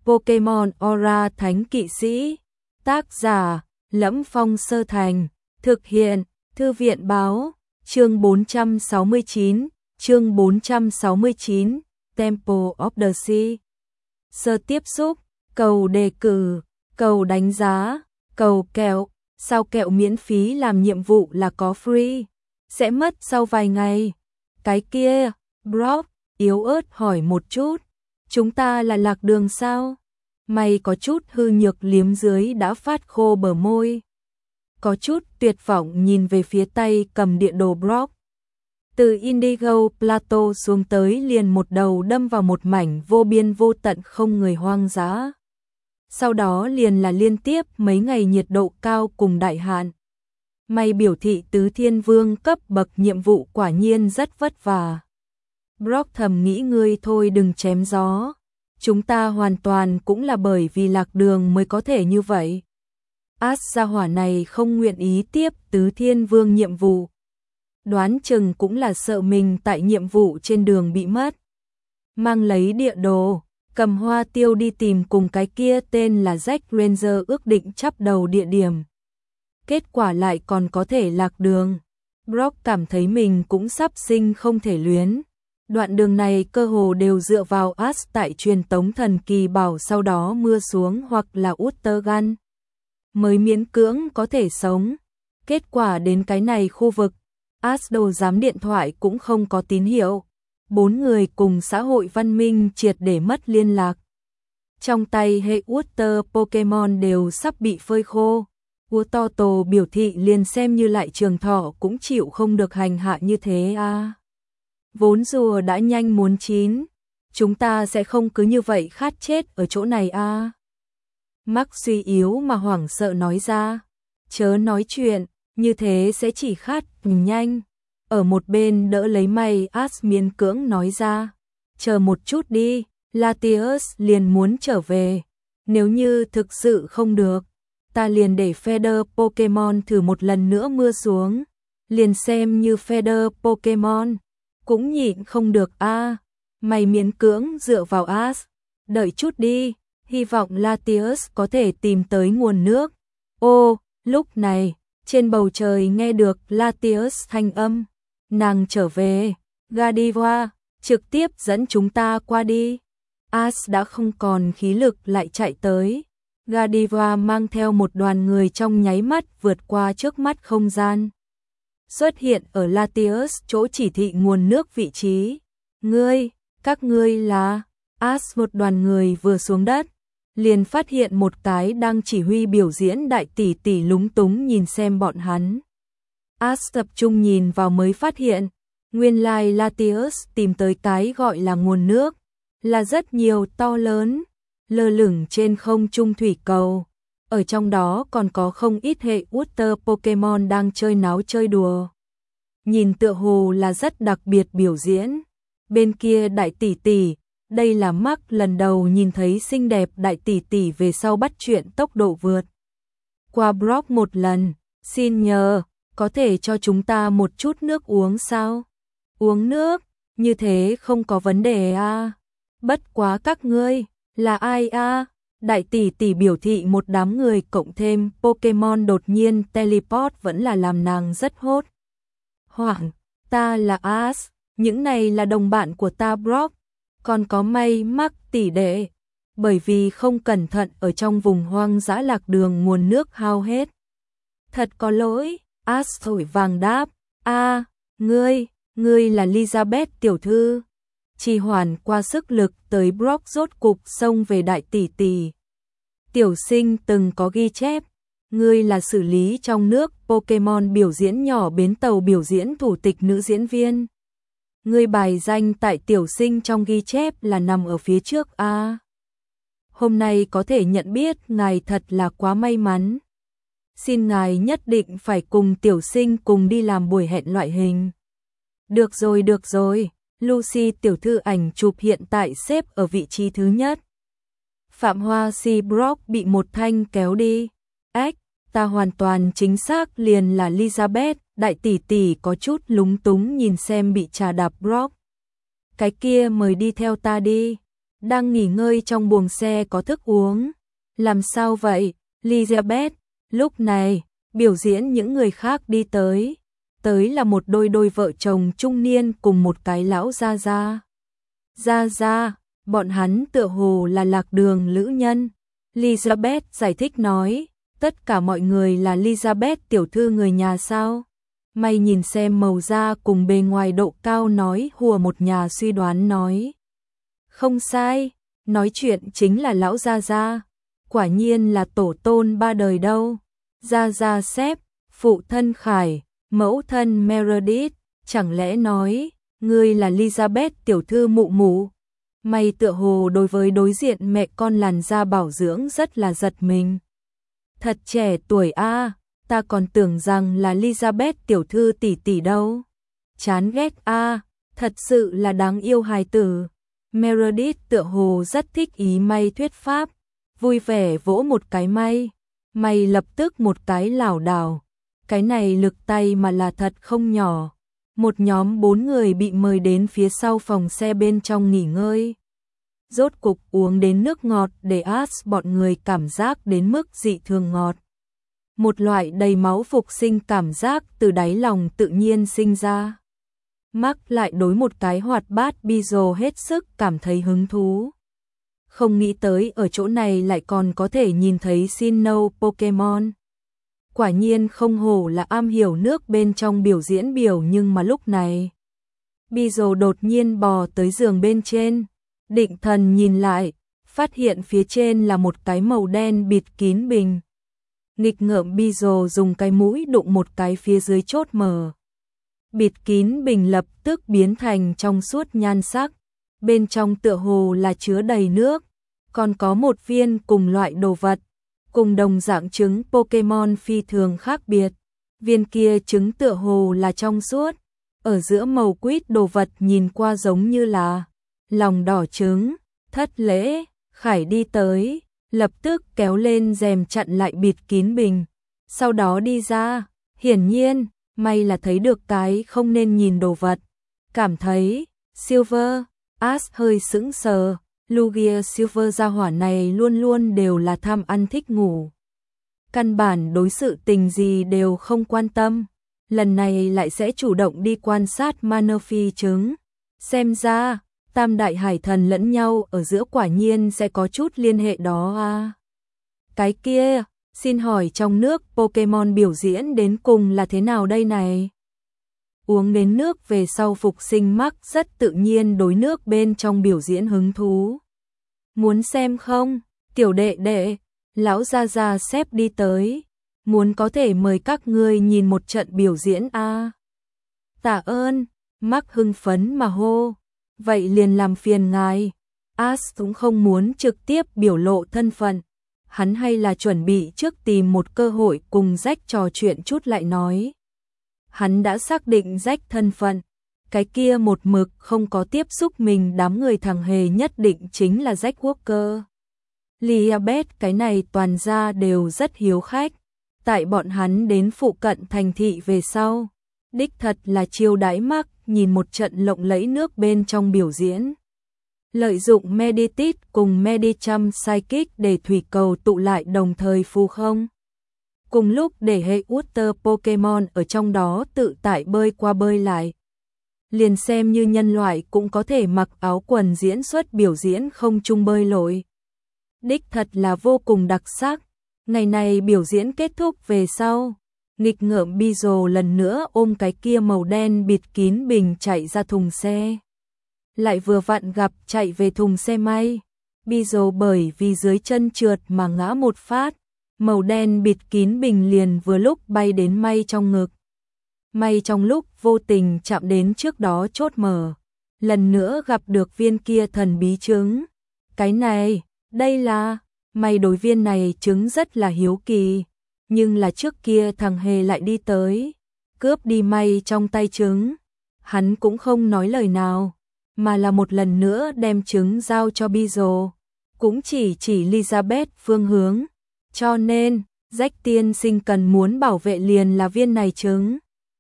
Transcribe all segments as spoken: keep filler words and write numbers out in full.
Pokemon Aura Thánh Kỵ Sĩ. Tác giả: Lẫm Phong Sơ Thành. Thực hiện: Thư viện báo. Chương bốn trăm sáu mươi chín. Chương bốn trăm sáu mươi chín. Temple of the Sea. Sơ tiếp xúc, cầu đề cử, cầu đánh giá, cầu kẹo. Sao kẹo miễn phí làm nhiệm vụ là có free? Sẽ mất sau vài ngày. Cái kia, Brock yếu ớt hỏi một chút. Chúng ta là lạc đường sao? Mày có chút hư nhược liếm dưới đã phát khô bờ môi. Có chút tuyệt vọng nhìn về phía tay cầm địa đồ Brock. Từ Indigo Plateau xuống tới liền một đầu đâm vào một mảnh vô biên vô tận không người hoang dã. Sau đó liền là liên tiếp mấy ngày nhiệt độ cao cùng đại hạn. Mày biểu thị tứ thiên vương cấp bậc nhiệm vụ quả nhiên rất vất vả. Brock thầm nghĩ ngươi thôi đừng chém gió. Chúng ta hoàn toàn cũng là bởi vì lạc đường mới có thể như vậy. Ash gia hỏa này không nguyện ý tiếp tứ thiên vương nhiệm vụ. Đoán chừng cũng là sợ mình tại nhiệm vụ trên đường bị mất. Mang lấy địa đồ, cầm hoa tiêu đi tìm cùng cái kia tên là Jack Ranger ước định chắp đầu địa điểm. Kết quả lại còn có thể lạc đường. Brock cảm thấy mình cũng sắp sinh không thể luyến. Đoạn đường này cơ hồ đều dựa vào Ash tại truyền tống thần kỳ bảo sau đó mưa xuống hoặc là Utergan mới miễn cưỡng có thể sống. Kết quả đến cái này khu vực, Ash đầu dám điện thoại cũng không có tín hiệu. Bốn người cùng xã hội văn minh triệt để mất liên lạc. Trong tay hệ Uter Pokemon đều sắp bị phơi khô. Utoto biểu thị liền xem như lại trường thọ cũng chịu không được hành hạ như thế à. Vốn rùa đã nhanh muốn chín, chúng ta sẽ không cứ như vậy khát chết ở chỗ này à. Mark suy yếu mà hoảng sợ nói ra, chớ nói chuyện, như thế sẽ chỉ khát nhanh. Ở một bên đỡ lấy mày Ash miễn cưỡng nói ra, chờ một chút đi, Latios liền muốn trở về. Nếu như thực sự không được, ta liền để Feather Pokemon thử một lần nữa mưa xuống. Liền xem như Feather Pokemon cũng nhịn không được a. À. Mày miễn cưỡng dựa vào Ash, đợi chút đi, hy vọng Latios có thể tìm tới nguồn nước. Ô, lúc này, trên bầu trời nghe được Latios thanh âm, nàng trở về, Gardevoir, trực tiếp dẫn chúng ta qua đi. Ash đã không còn khí lực lại chạy tới. Gardevoir mang theo một đoàn người trong nháy mắt vượt qua trước mắt không gian. Xuất hiện ở Latios chỗ chỉ thị nguồn nước vị trí. Ngươi, các ngươi là... Ash một đoàn người vừa xuống đất, liền phát hiện một cái đang chỉ huy biểu diễn đại tỷ tỷ lúng túng nhìn xem bọn hắn. Ash tập trung nhìn vào mới phát hiện, nguyên lai Latios tìm tới cái gọi là nguồn nước, là rất nhiều to lớn, lơ lửng trên không trung thủy cầu. Ở trong đó còn có không ít hệ Uter Pokemon đang chơi náo chơi đùa. Nhìn tựa hồ là rất đặc biệt biểu diễn. Bên kia đại tỷ tỷ, đây là Mark lần đầu nhìn thấy xinh đẹp đại tỷ tỷ về sau bắt chuyện tốc độ vượt qua Brock một lần. Xin nhờ, có thể cho chúng ta một chút nước uống sao? Uống nước, như thế không có vấn đề à? Bất quá các ngươi, là ai à? Đại tỷ tỷ biểu thị một đám người cộng thêm Pokemon đột nhiên teleport vẫn là làm nàng rất hốt hoảng. Ta là Ash, những này là đồng bạn của ta Brock, còn có May Mark tỷ đệ. Bởi vì không cẩn thận ở trong vùng hoang dã lạc đường nguồn nước hao hết. Thật có lỗi, Ash thổi vàng đáp. A, à, ngươi, ngươi là Elizabeth tiểu thư. Trì hoãn qua sức lực tới Brock rốt cục xông về đại tỷ tỷ. Tiểu sinh từng có ghi chép, ngươi là xử lý trong nước Pokemon biểu diễn nhỏ bến tàu biểu diễn thủ tịch nữ diễn viên. Ngươi bài danh tại tiểu sinh trong ghi chép là nằm ở phía trước a. À. Hôm nay có thể nhận biết ngài thật là quá may mắn. Xin ngài nhất định phải cùng tiểu sinh cùng đi làm buổi hẹn loại hình. Được rồi được rồi, Lucy tiểu thư ảnh chụp hiện tại xếp ở vị trí thứ nhất. Phạm Hoa Si Brock bị một thanh kéo đi. Ách, ta hoàn toàn chính xác liền là Elizabeth. Đại tỷ tỷ có chút lúng túng nhìn xem bị trà đạp Brock. Cái kia mời đi theo ta đi. đang nghỉ ngơi trong buồng xe có thức uống. Làm sao vậy, Elizabeth? Lúc này, biểu diễn những người khác đi tới. Tới là một đôi đôi vợ chồng trung niên cùng một cái lão gia gia. Gia gia, bọn hắn tựa hồ là lạc đường lữ nhân. Elizabeth giải thích nói, tất cả mọi người là Elizabeth tiểu thư người nhà sao? Mày nhìn xem màu da cùng bề ngoài độ cao nói hùa một nhà suy đoán nói. Không sai, nói chuyện chính là lão gia gia. Quả nhiên là tổ tôn ba đời đâu. Gia gia Sếp, phụ thân Khải, mẫu thân Meredith, chẳng lẽ nói, ngươi là Elizabeth tiểu thư mụ mụ? Mày tựa hồ đối với đối diện mẹ con làn da bảo dưỡng rất là giật mình. Thật trẻ tuổi a, ta còn tưởng rằng là Elizabeth tiểu thư tỷ tỷ đâu. Chán ghét a, thật sự là đáng yêu hài tử. Meredith tựa hồ rất thích ý May thuyết pháp, vui vẻ vỗ một cái May. May lập tức một cái lảo đảo. Cái này lực tay mà là thật không nhỏ. Một nhóm bốn người bị mời đến phía sau phòng xe bên trong nghỉ ngơi. Rốt cục uống đến nước ngọt để As bọn người cảm giác đến mức dị thường ngọt. Một loại đầy máu phục sinh cảm giác từ đáy lòng tự nhiên sinh ra. Mark lại đối một cái hoạt bát Beedle hết sức cảm thấy hứng thú. Không nghĩ tới ở chỗ này lại còn có thể nhìn thấy Sinnoh Pokemon. Quả nhiên không hổ là am hiểu nước bên trong biểu diễn biểu, nhưng mà lúc này Beedle đột nhiên bò tới giường bên trên, định thần nhìn lại, phát hiện phía trên là một cái màu đen bịt kín bình. Nghịch ngợm Beedle dùng cái mũi đụng một cái phía dưới chốt mở. Bịt kín bình lập tức biến thành trong suốt nhan sắc, bên trong tựa hồ là chứa đầy nước, còn có một viên cùng loại đồ vật, cùng đồng dạng trứng Pokemon phi thường khác biệt. Viên kia trứng tựa hồ là trong suốt, ở giữa màu quýt đồ vật nhìn qua giống như là lòng đỏ trứng. Thất lễ, Khải đi tới, lập tức kéo lên rèm chặn lại bịt kín bình, sau đó đi ra, hiển nhiên, may là thấy được cái không nên nhìn đồ vật. Cảm thấy, Silver, Ash hơi sững sờ, Lugia Silver gia hỏa này luôn luôn đều là tham ăn thích ngủ. Căn bản đối sự tình gì đều không quan tâm, lần này lại sẽ chủ động đi quan sát Manaphy trứng. Xem ra, tam đại hải thần lẫn nhau ở giữa quả nhiên sẽ có chút liên hệ đó à. Cái kia, xin hỏi trong nước Pokemon biểu diễn đến cùng là thế nào đây này? Uống đến nước về sau phục sinh Mark rất tự nhiên đối nước bên trong biểu diễn hứng thú. Muốn xem không? Tiểu đệ đệ, lão gia gia Sếp đi tới, muốn có thể mời các ngươi nhìn một trận biểu diễn a. À. Tạ ơn, Mark hưng phấn mà hô. Vậy liền làm phiền ngài. Ash cũng không muốn trực tiếp biểu lộ thân phận. Hắn hay là chuẩn bị trước tìm một cơ hội cùng Jack trò chuyện chút lại nói. Hắn đã xác định Jack thân phận. Cái kia một mực không có tiếp xúc mình đám người thằng hề nhất định chính là Jack Walker. Elizabeth cái này toàn ra đều rất hiếu khách. Tại bọn hắn đến phụ cận thành thị về sau, đích thật là chiêu đãi Mark nhìn một trận lộng lẫy nước bên trong biểu diễn. Lợi dụng Meditate cùng Medicham Psychic để thủy cầu tụ lại đồng thời phù không. Cùng lúc để hệ Water Pokemon ở trong đó tự tại bơi qua bơi lại. Liền xem như nhân loại cũng có thể mặc áo quần diễn xuất biểu diễn không trung bơi lội. Đích thật là vô cùng đặc sắc. Ngày này biểu diễn kết thúc về sau, nghịch ngợm Beedle lần nữa ôm cái kia màu đen bịt kín bình chạy ra thùng xe. Lại vừa vặn gặp chạy về thùng xe may. Beedle bởi vì dưới chân trượt mà ngã một phát, màu đen bịt kín bình liền vừa lúc bay đến may trong ngực. May trong lúc vô tình chạm đến trước đó chốt mở, lần nữa gặp được viên kia thần bí trứng. Cái này, đây là, may đối viên này trứng rất là hiếu kỳ, nhưng là trước kia thằng hề lại đi tới, cướp đi may trong tay trứng. Hắn cũng không nói lời nào, mà là một lần nữa đem trứng giao cho Beedle, cũng chỉ chỉ Elizabeth phương hướng. Cho nên, Jack tiên sinh cần muốn bảo vệ liền là viên này trứng.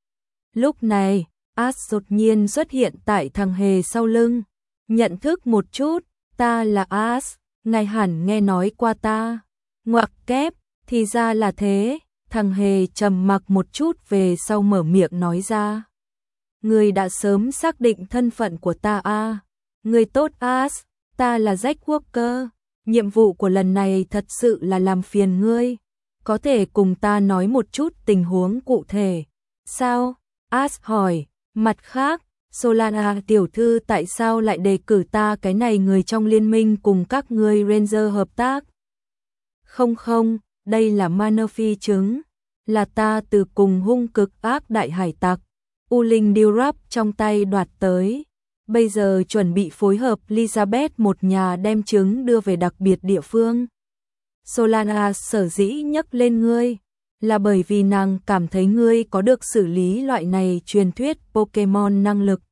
Lúc này, Ash đột nhiên xuất hiện tại thằng hề sau lưng, nhận thức một chút, ta là As, ngài hẳn nghe nói qua ta. Ngoặc kép, thì ra là thế, thằng hề trầm mặc một chút về sau mở miệng nói ra. Người đã sớm xác định thân phận của ta a. Người tốt As, ta là Jack Walker, nhiệm vụ của lần này thật sự là làm phiền ngươi. Có thể cùng ta nói một chút tình huống cụ thể. Sao? As hỏi, mặt khác, Solana tiểu thư tại sao lại đề cử ta cái này người trong liên minh cùng các ngươi Ranger hợp tác? Không không, đây là Manaphy chứng, là ta từ cùng hung cực ác đại hải tặc, U Linh Dilrap trong tay đoạt tới. Bây giờ chuẩn bị phối hợp Elizabeth một nhà đem trứng đưa về đặc biệt địa phương. Solana sở dĩ nhắc lên ngươi, là bởi vì nàng cảm thấy ngươi có được xử lý loại này truyền thuyết Pokemon năng lực.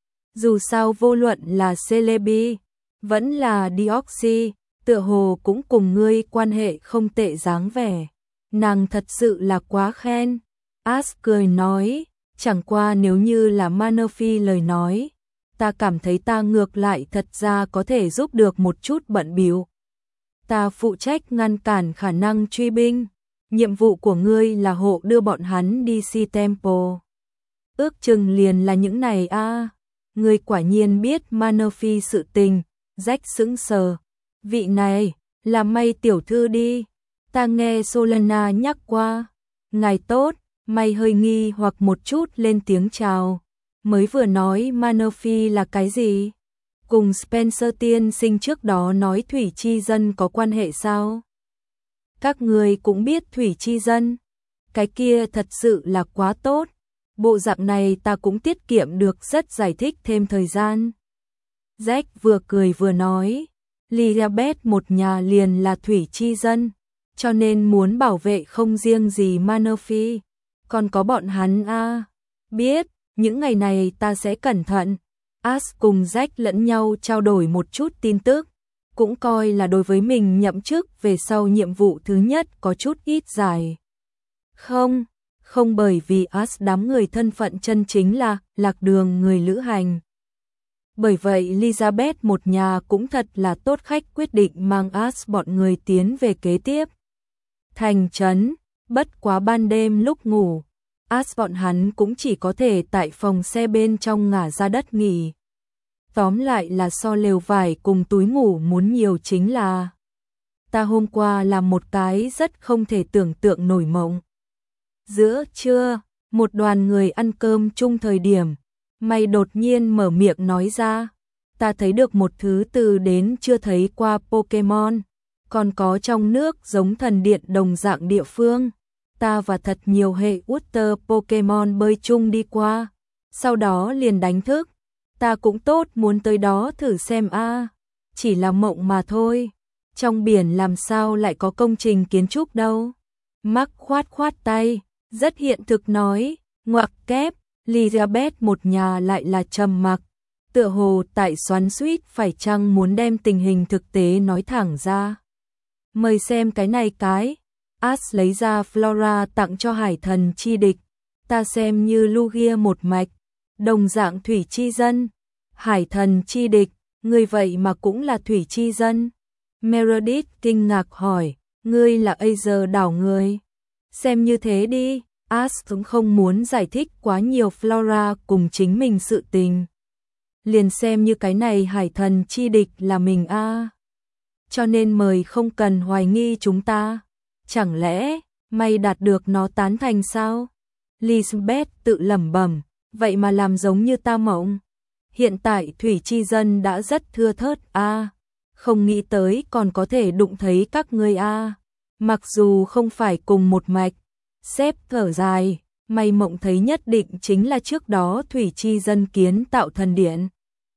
Dù sao vô luận là Celebi, vẫn là Deoxys, tựa hồ cũng cùng ngươi quan hệ không tệ dáng vẻ. Nàng thật sự là quá khen. As cười nói, chẳng qua nếu như là Manaphy lời nói, ta cảm thấy ta ngược lại thật ra có thể giúp được một chút bận bịu. Ta phụ trách ngăn cản khả năng truy binh. Nhiệm vụ của ngươi là hộ đưa bọn hắn đi Si Temple. Ước chừng liền là những này a. À. Ngươi quả nhiên biết Manaphy sự tình. Jack sững sờ. Vị này, là May tiểu thư đi. Ta nghe Solana nhắc qua. Ngài tốt, May hơi nghi hoặc một chút lên tiếng chào. Mới vừa nói Manaphy là cái gì? Cùng Spencer tiên sinh trước đó nói Thủy Chi Dân có quan hệ sao? Các người cũng biết Thủy Chi Dân. Cái kia thật sự là quá tốt. Bộ dạng này ta cũng tiết kiệm được rất giải thích thêm thời gian. Jack vừa cười vừa nói. Elizabeth một nhà liền là Thủy Chi Dân, cho nên muốn bảo vệ không riêng gì Manaphy, còn có bọn hắn a. À. Biết, những ngày này ta sẽ cẩn thận. As cùng Jack lẫn nhau trao đổi một chút tin tức, cũng coi là đối với mình nhậm chức về sau nhiệm vụ thứ nhất có chút ít dài. Không, không bởi vì As đám người thân phận chân chính là lạc đường người lữ hành. Bởi vậy Elizabeth một nhà cũng thật là tốt khách quyết định mang As bọn người tiến về kế tiếp. Thành trấn, bất quá ban đêm lúc ngủ, As bọn hắn cũng chỉ có thể tại phòng xe bên trong ngả ra đất nghỉ. Tóm lại là so lều vải cùng túi ngủ muốn nhiều chính là ta hôm qua làm một cái rất không thể tưởng tượng nổi mộng. Giữa trưa, một đoàn người ăn cơm chung thời điểm, May đột nhiên mở miệng nói ra, ta thấy được một thứ từ đến chưa thấy qua Pokemon, còn có trong nước giống thần điện đồng dạng địa phương. Ta và thật nhiều hệ Water Pokemon bơi chung đi qua, sau đó liền đánh thức. Ta cũng tốt muốn tới đó thử xem a. À. Chỉ là mộng mà thôi. Trong biển làm sao lại có công trình kiến trúc đâu. Mark khoát khoát tay, rất hiện thực nói, ngoặc kép, Elizabeth một nhà lại là trầm mặc. Tựa hồ tại xoắn xuýt phải chăng muốn đem tình hình thực tế nói thẳng ra. Mời xem cái này cái. As lấy ra Flora tặng cho hải thần chi địch. Ta xem như Lugia một mạch. Đồng dạng Thủy Chi Dân. Hải thần chi địch, ngươi vậy mà cũng là Thủy Chi Dân. Meredith kinh ngạc hỏi, ngươi là Azer đảo người. Xem như thế đi, As cũng không muốn giải thích quá nhiều Flora cùng chính mình sự tình. Liền xem như cái này hải thần chi địch là mình a. À. Cho nên mời không cần hoài nghi chúng ta. Chẳng lẽ, May đạt được nó tán thành sao? Elizabeth tự lẩm bẩm, vậy mà làm giống như ta mộng. Hiện tại Thủy Chi Dân đã rất thưa thớt a, à, không nghĩ tới còn có thể đụng thấy các ngươi a. À. Mặc dù không phải cùng một mạch, sếp thở dài, May mộng thấy nhất định chính là trước đó Thủy Chi Dân kiến tạo thần điện.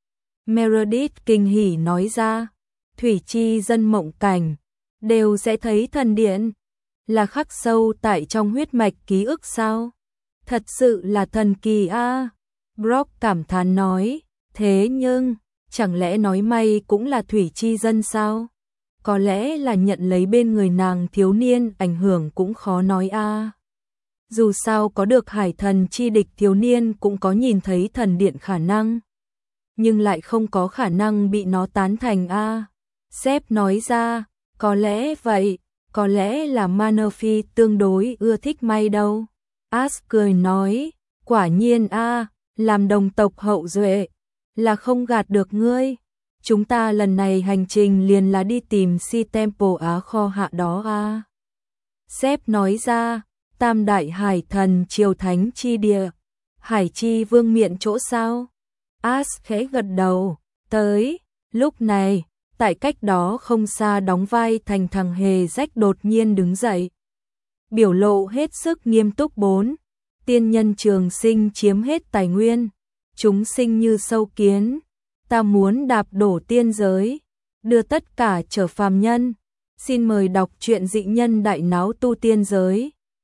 Meredith kinh hỉ nói ra, Thủy Chi Dân mộng cảnh đều sẽ thấy thần điện, là khắc sâu tại trong huyết mạch ký ức sao? Thật sự là thần kỳ a. À. Brock cảm thán nói, thế nhưng, chẳng lẽ nói May cũng là Thủy Chi Dân sao? Có lẽ là nhận lấy bên người nàng thiếu niên ảnh hưởng cũng khó nói a. À. Dù sao có được hải thần chi địch thiếu niên cũng có nhìn thấy thần điện khả năng. nhưng lại không có khả năng bị nó tán thành a. Sếp nói ra, có lẽ vậy, có lẽ là Manaphy tương đối ưa thích may đâu. Ash cười nói, quả nhiên a, làm đồng tộc hậu duệ là không gạt được ngươi. Chúng ta lần này hành trình liền là đi tìm Si Temple Á kho hạ đó a. Sếp nói ra, Tam đại hải thần triều thánh chi địa, Hải chi vương miện chỗ sao? Ash khẽ gật đầu, tới, lúc này, tại cách đó không xa đóng vai thành thằng hề rách đột nhiên đứng dậy. Biểu lộ hết sức nghiêm túc bốn, tiên nhân trường sinh chiếm hết tài nguyên, chúng sinh như sâu kiến, ta muốn đạp đổ tiên giới, đưa tất cả trở phàm nhân. Xin mời đọc truyện Dị nhân đại náo tu tiên giới.